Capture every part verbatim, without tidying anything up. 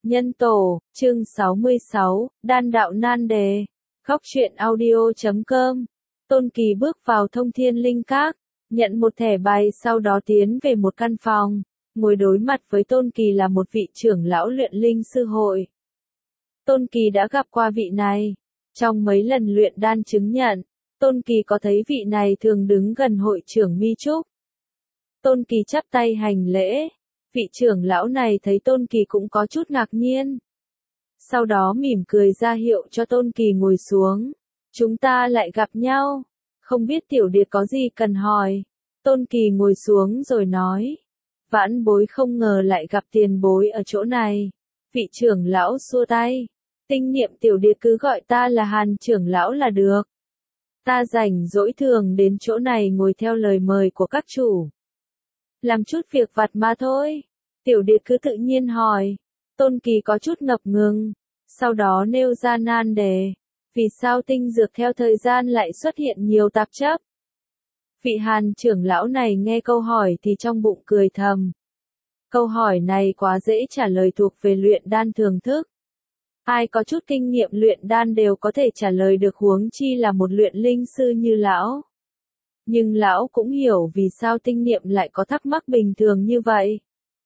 Nhân tổ, chương sáu mươi sáu, Đan đạo nan đề. Góc truyện audio chấm com. Tôn Kỳ bước vào Thông Thiên Linh Các, nhận một thẻ bài sau đó tiến về một căn phòng. Ngồi đối mặt với Tôn Kỳ là một vị trưởng lão luyện linh sư hội. Tôn Kỳ đã gặp qua vị này. Trong mấy lần luyện đan chứng nhận, Tôn Kỳ có thấy vị này thường đứng gần hội trưởng Mi Trúc. Tôn Kỳ chắp tay hành lễ. Vị trưởng lão này thấy Tôn Kỳ cũng có chút ngạc nhiên. Sau đó mỉm cười ra hiệu cho Tôn Kỳ ngồi xuống. Chúng ta lại gặp nhau. Không biết tiểu điệt có gì cần hỏi. Tôn Kỳ ngồi xuống rồi nói. Vãn bối không ngờ lại gặp tiền bối ở chỗ này. Vị trưởng lão xua tay. Tinh niệm tiểu điệt cứ gọi ta là Hàn trưởng lão là được. Ta rảnh rỗi thường đến chỗ này ngồi theo lời mời của các chủ. Làm chút việc vặt mà thôi. Tiểu điệt cứ tự nhiên hỏi. Tôn Kỳ có chút ngập ngừng. Sau đó nêu ra nan đề. Vì sao tinh dược theo thời gian lại xuất hiện nhiều tạp chấp? Vị Hàn trưởng lão này nghe câu hỏi thì trong bụng cười thầm. Câu hỏi này quá dễ trả lời, thuộc về luyện đan thường thức. Ai có chút kinh nghiệm luyện đan đều có thể trả lời được, huống chi là một luyện linh sư như lão. Nhưng lão cũng hiểu vì sao tinh niệm lại có thắc mắc bình thường như vậy.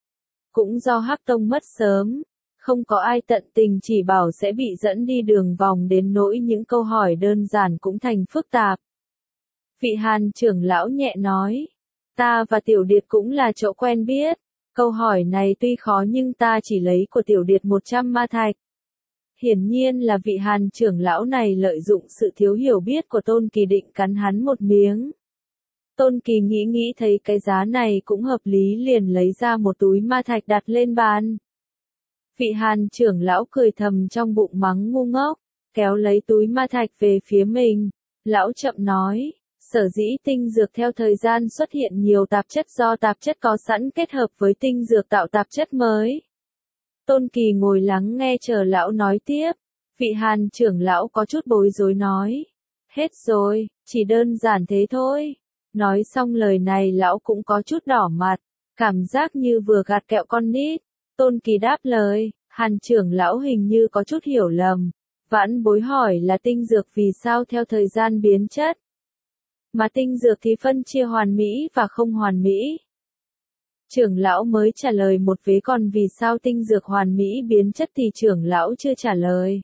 Cũng do Hắc Tông mất sớm, không có ai tận tình chỉ bảo sẽ bị dẫn đi đường vòng đến nỗi những câu hỏi đơn giản cũng thành phức tạp. Vị Hàn trưởng lão nhẹ nói, ta và tiểu điệt cũng là chỗ quen biết, câu hỏi này tuy khó nhưng ta chỉ lấy của tiểu điệt một trăm ma thạch. Hiển nhiên là vị Hàn trưởng lão này lợi dụng sự thiếu hiểu biết của Tôn Kỳ định cắn hắn một miếng. Tôn Kỳ nghĩ nghĩ thấy cái giá này cũng hợp lý liền lấy ra một túi ma thạch đặt lên bàn. Vị Hàn trưởng lão cười thầm trong bụng mắng ngu ngốc, kéo lấy túi ma thạch về phía mình. Lão chậm nói, sở dĩ tinh dược theo thời gian xuất hiện nhiều tạp chất do tạp chất có sẵn kết hợp với tinh dược tạo tạp chất mới. Tôn Kỳ ngồi lắng nghe chờ lão nói tiếp. Vị Hàn trưởng lão có chút bối rối nói, hết rồi, chỉ đơn giản thế thôi. Nói xong lời này lão cũng có chút đỏ mặt, cảm giác như vừa gạt kẹo con nít. Tôn Kỳ đáp lời, Hàn trưởng lão hình như có chút hiểu lầm. Vãn bối hỏi là tinh dược vì sao theo thời gian biến chất. Mà tinh dược thì phân chia hoàn mỹ và không hoàn mỹ. Trưởng lão mới trả lời một vế, còn vì sao tinh dược hoàn mỹ biến chất thì trưởng lão chưa trả lời.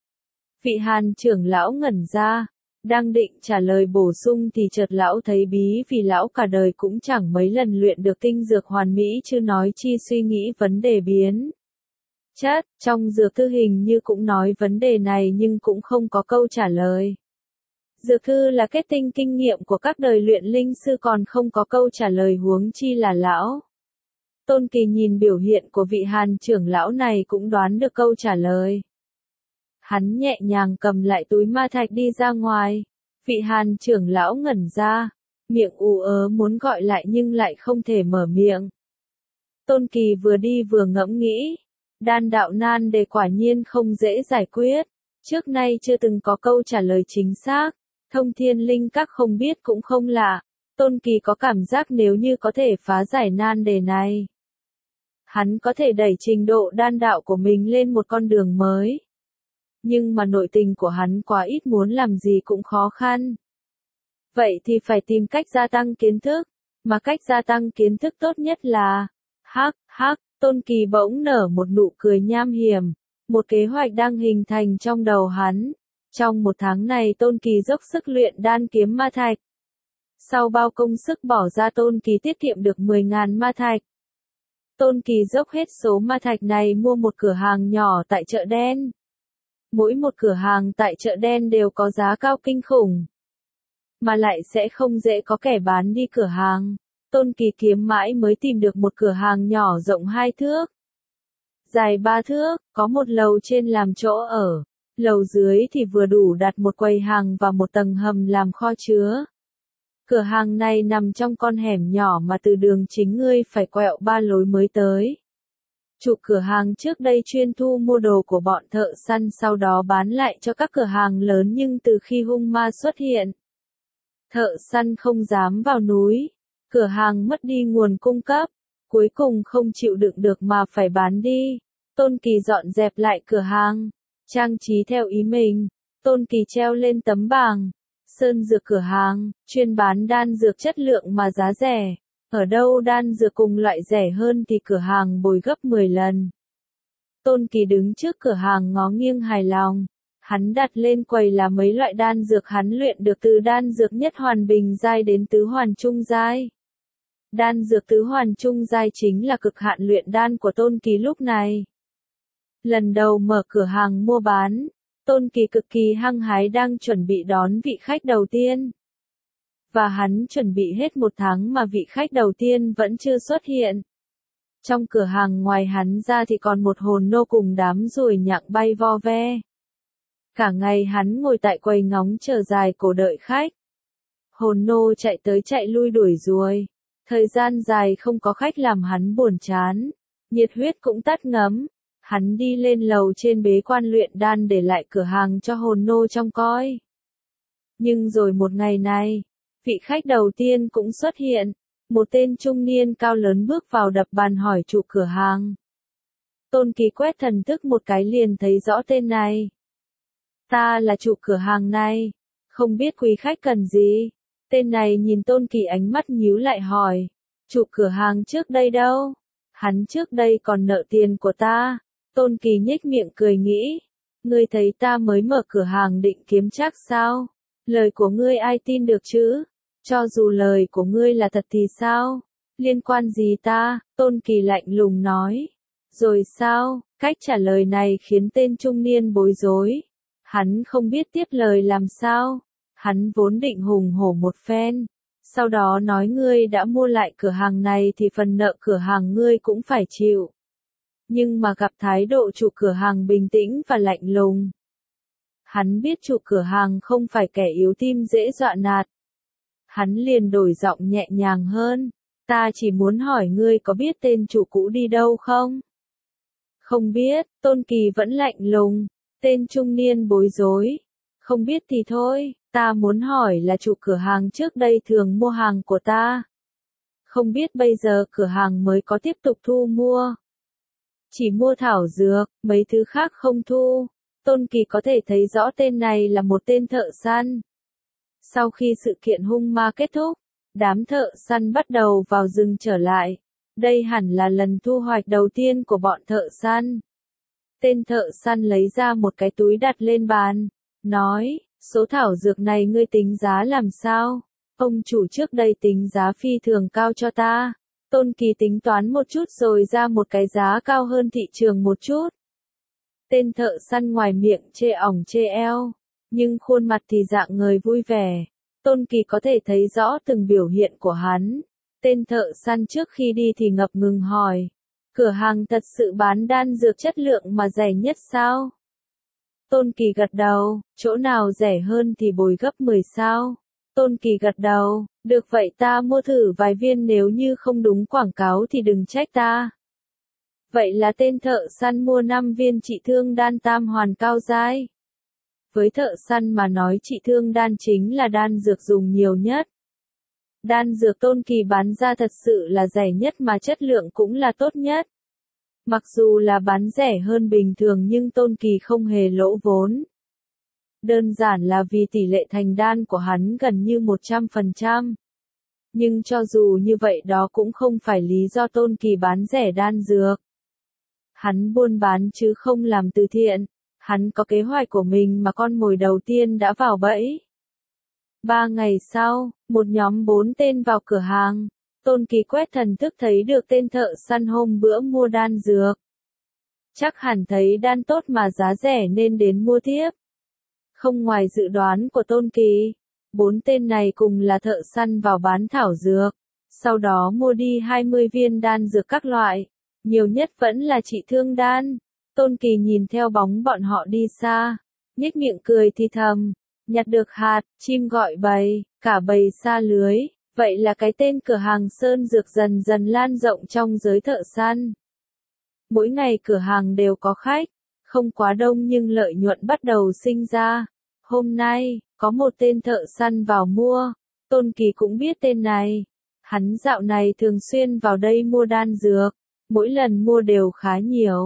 Vị Hàn trưởng lão ngẩn ra. Đang định trả lời bổ sung thì chợt lão thấy bí, vì lão cả đời cũng chẳng mấy lần luyện được tinh dược hoàn mỹ chứ nói chi suy nghĩ vấn đề biến chất. Trong dược thư hình như cũng nói vấn đề này nhưng cũng không có câu trả lời. Dược thư là kết tinh kinh nghiệm của các đời luyện linh sư còn không có câu trả lời huống chi là lão. Tôn Kỳ nhìn biểu hiện của vị Hàn trưởng lão này cũng đoán được câu trả lời. Hắn nhẹ nhàng cầm lại túi ma thạch đi ra ngoài. Vị Hàn trưởng lão ngẩn ra, miệng ù ớ muốn gọi lại nhưng lại không thể mở miệng. Tôn Kỳ vừa đi vừa ngẫm nghĩ, đan đạo nan đề quả nhiên không dễ giải quyết. Trước nay chưa từng có câu trả lời chính xác, Thông Thiên Linh Các không biết cũng không lạ. Tôn Kỳ có cảm giác nếu như có thể phá giải nan đề này, hắn có thể đẩy trình độ đan đạo của mình lên một con đường mới. Nhưng mà nội tình của hắn quá ít, muốn làm gì cũng khó khăn. Vậy thì phải tìm cách gia tăng kiến thức, mà cách gia tăng kiến thức tốt nhất là... Hắc, hắc, Tôn Kỳ bỗng nở một nụ cười nham hiểm, một kế hoạch đang hình thành trong đầu hắn. Trong một tháng này Tôn Kỳ dốc sức luyện đan kiếm ma thạch. Sau bao công sức bỏ ra Tôn Kỳ tiết kiệm được mười nghìn ma thạch. Tôn Kỳ dốc hết số ma thạch này mua một cửa hàng nhỏ tại chợ đen. Mỗi một cửa hàng tại chợ đen đều có giá cao kinh khủng, mà lại sẽ không dễ có kẻ bán đi cửa hàng. Tôn Kỳ kiếm mãi mới tìm được một cửa hàng nhỏ rộng hai thước, dài ba thước, có một lầu trên làm chỗ ở, lầu dưới thì vừa đủ đặt một quầy hàng và một tầng hầm làm kho chứa. Cửa hàng này nằm trong con hẻm nhỏ mà từ đường chính ngươi phải quẹo ba lối mới tới. Chủ cửa hàng trước đây chuyên thu mua đồ của bọn thợ săn sau đó bán lại cho các cửa hàng lớn, nhưng từ khi hung ma xuất hiện, thợ săn không dám vào núi, cửa hàng mất đi nguồn cung cấp, cuối cùng không chịu đựng được mà phải bán đi. Tôn Kỳ dọn dẹp lại cửa hàng, trang trí theo ý mình. Tôn Kỳ treo lên tấm bảng, sơn dược cửa hàng, chuyên bán đan dược chất lượng mà giá rẻ. Ở đâu đan dược cùng loại rẻ hơn thì cửa hàng bồi gấp mười lần. Tôn Kỳ đứng trước cửa hàng ngó nghiêng hài lòng. Hắn đặt lên quầy là mấy loại đan dược hắn luyện được từ đan dược nhất hoàn bình giai đến tứ hoàn trung giai. Đan dược tứ hoàn trung giai chính là cực hạn luyện đan của Tôn Kỳ lúc này. Lần đầu mở cửa hàng mua bán, Tôn Kỳ cực kỳ hăng hái đang chuẩn bị đón vị khách đầu tiên. Và hắn chuẩn bị hết một tháng mà vị khách đầu tiên vẫn chưa xuất hiện. Trong cửa hàng ngoài hắn ra thì còn một hồn nô cùng đám ruồi nhặng bay vo ve. Cả ngày hắn ngồi tại quầy ngóng chờ dài cổ đợi khách. Hồn nô chạy tới chạy lui đuổi ruồi. Thời gian dài không có khách làm hắn buồn chán. Nhiệt huyết cũng tắt ngấm. Hắn đi lên lầu trên bế quan luyện đan để lại cửa hàng cho hồn nô trông coi. Nhưng rồi một ngày này, vị khách đầu tiên cũng xuất hiện. Một tên trung niên cao lớn bước vào đập bàn hỏi chủ cửa hàng. Tôn Kỳ quét thần thức một cái liền thấy rõ tên này. Ta là chủ cửa hàng này, không biết quý khách cần gì. Tên này nhìn Tôn Kỳ ánh mắt nhíu lại hỏi. Chủ cửa hàng trước đây đâu? Hắn trước đây còn nợ tiền của ta. Tôn Kỳ nhếch miệng cười nghĩ. Ngươi thấy ta mới mở cửa hàng định kiếm trác sao? Lời của ngươi ai tin được chứ? Cho dù lời của ngươi là thật thì sao? Liên quan gì ta? Tôn Kỳ lạnh lùng nói. Rồi sao? Cách trả lời này khiến tên trung niên bối rối. Hắn không biết tiếp lời làm sao. Hắn vốn định hùng hổ một phen. Sau đó nói ngươi đã mua lại cửa hàng này thì phần nợ cửa hàng ngươi cũng phải chịu. Nhưng mà gặp thái độ chủ cửa hàng bình tĩnh và lạnh lùng. Hắn biết chủ cửa hàng không phải kẻ yếu tim dễ dọa nạt. Hắn liền đổi giọng nhẹ nhàng hơn. Ta chỉ muốn hỏi ngươi có biết tên chủ cũ đi đâu không? Không biết, Tôn Kỳ vẫn lạnh lùng. Tên trung niên bối rối. Không biết thì thôi, ta muốn hỏi là chủ cửa hàng trước đây thường mua hàng của ta. Không biết bây giờ cửa hàng mới có tiếp tục thu mua. Chỉ mua thảo dược, mấy thứ khác không thu. Tôn Kỳ có thể thấy rõ tên này là một tên thợ săn. Sau khi sự kiện hung ma kết thúc, đám thợ săn bắt đầu vào rừng trở lại. Đây hẳn là lần thu hoạch đầu tiên của bọn thợ săn. Tên thợ săn lấy ra một cái túi đặt lên bàn, nói, số thảo dược này ngươi tính giá làm sao? Ông chủ trước đây tính giá phi thường cao cho ta. Tôn Kỳ tính toán một chút rồi ra một cái giá cao hơn thị trường một chút. Tên thợ săn ngoài miệng chê ỏng chê eo, nhưng khuôn mặt thì dạng người vui vẻ. Tôn Kỳ có thể thấy rõ từng biểu hiện của hắn. Tên thợ săn trước khi đi thì ngập ngừng hỏi. Cửa hàng thật sự bán đan dược chất lượng mà rẻ nhất sao? Tôn Kỳ gật đầu, chỗ nào rẻ hơn thì bồi gấp mười sao? Tôn Kỳ gật đầu, được vậy ta mua thử vài viên nếu như không đúng quảng cáo thì đừng trách ta. Vậy là tên thợ săn mua năm viên trị thương đan tam hoàn cao giai. Với thợ săn mà nói trị thương đan chính là đan dược dùng nhiều nhất. Đan dược Tôn Kỳ bán ra thật sự là rẻ nhất mà chất lượng cũng là tốt nhất. Mặc dù là bán rẻ hơn bình thường nhưng Tôn Kỳ không hề lỗ vốn. Đơn giản là vì tỷ lệ thành đan của hắn gần như một trăm phần trăm. Nhưng cho dù như vậy đó cũng không phải lý do Tôn Kỳ bán rẻ đan dược. Hắn buôn bán chứ không làm từ thiện. Hắn có kế hoạch của mình mà con mồi đầu tiên đã vào bẫy. Ba ngày sau, một nhóm bốn tên vào cửa hàng. Tôn Kỳ quét thần thức thấy được tên thợ săn hôm bữa mua đan dược. Chắc hẳn thấy đan tốt mà giá rẻ nên đến mua tiếp. Không ngoài dự đoán của Tôn Kỳ, bốn tên này cùng là thợ săn vào bán thảo dược. Sau đó mua đi hai mươi viên đan dược các loại. Nhiều nhất vẫn là trị thương đan. Tôn Kỳ nhìn theo bóng bọn họ đi xa. Nhếch miệng cười thì thầm. Nhặt được hạt, chim gọi bầy, cả bầy xa lưới. Vậy là cái tên cửa hàng sơn dược dần dần lan rộng trong giới thợ săn. Mỗi ngày cửa hàng đều có khách, không quá đông nhưng lợi nhuận bắt đầu sinh ra. Hôm nay, có một tên thợ săn vào mua, Tôn Kỳ cũng biết tên này. Hắn dạo này thường xuyên vào đây mua đan dược, mỗi lần mua đều khá nhiều.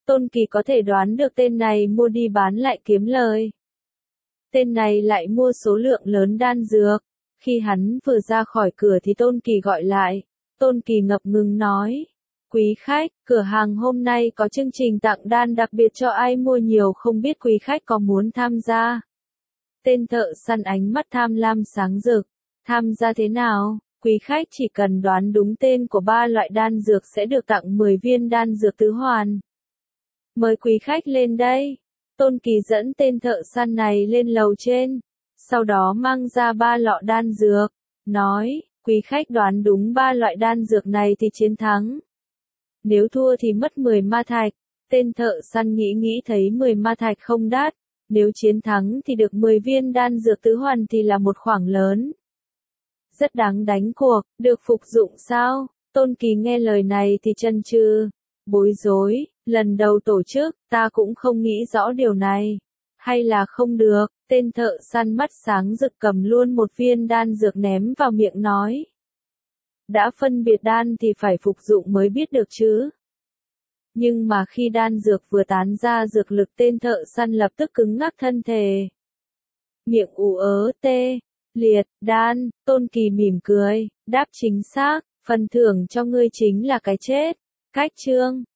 Tôn Kỳ có thể đoán được tên này mua đi bán lại kiếm lời. Tên này lại mua số lượng lớn đan dược. Khi hắn vừa ra khỏi cửa thì Tôn Kỳ gọi lại. Tôn Kỳ ngập ngừng nói. Quý khách, cửa hàng hôm nay có chương trình tặng đan đặc biệt cho ai mua nhiều, không biết quý khách có muốn tham gia. Tên thợ săn ánh mắt tham lam sáng rực. Tham gia thế nào? Quý khách chỉ cần đoán đúng tên của ba loại đan dược sẽ được tặng mười viên đan dược tứ hoàn. Mời quý khách lên đây. Tôn Kỳ dẫn tên thợ săn này lên lầu trên. Sau đó mang ra ba lọ đan dược. Nói, quý khách đoán đúng ba loại đan dược này thì chiến thắng. Nếu thua thì mất mười ma thạch. Tên thợ săn nghĩ nghĩ thấy mười ma thạch không đắt. Nếu chiến thắng thì được mười viên đan dược tứ hoàn thì là một khoản lớn. Rất đáng đánh cuộc, được phục dụng sao? Tôn Kỳ nghe lời này thì chần chừ, bối rối, lần đầu tổ chức, ta cũng không nghĩ rõ điều này. Hay là không được, tên thợ săn mắt sáng rực cầm luôn một viên đan dược ném vào miệng nói. Đã phân biệt đan thì phải phục dụng mới biết được chứ. Nhưng mà khi đan dược vừa tán ra dược lực, tên thợ săn lập tức cứng ngắc thân thể. Miệng ù ớ tê, liệt, đan, Tôn Kỳ mỉm cười, đáp chính xác, phần thưởng cho ngươi chính là cái chết. Cách chương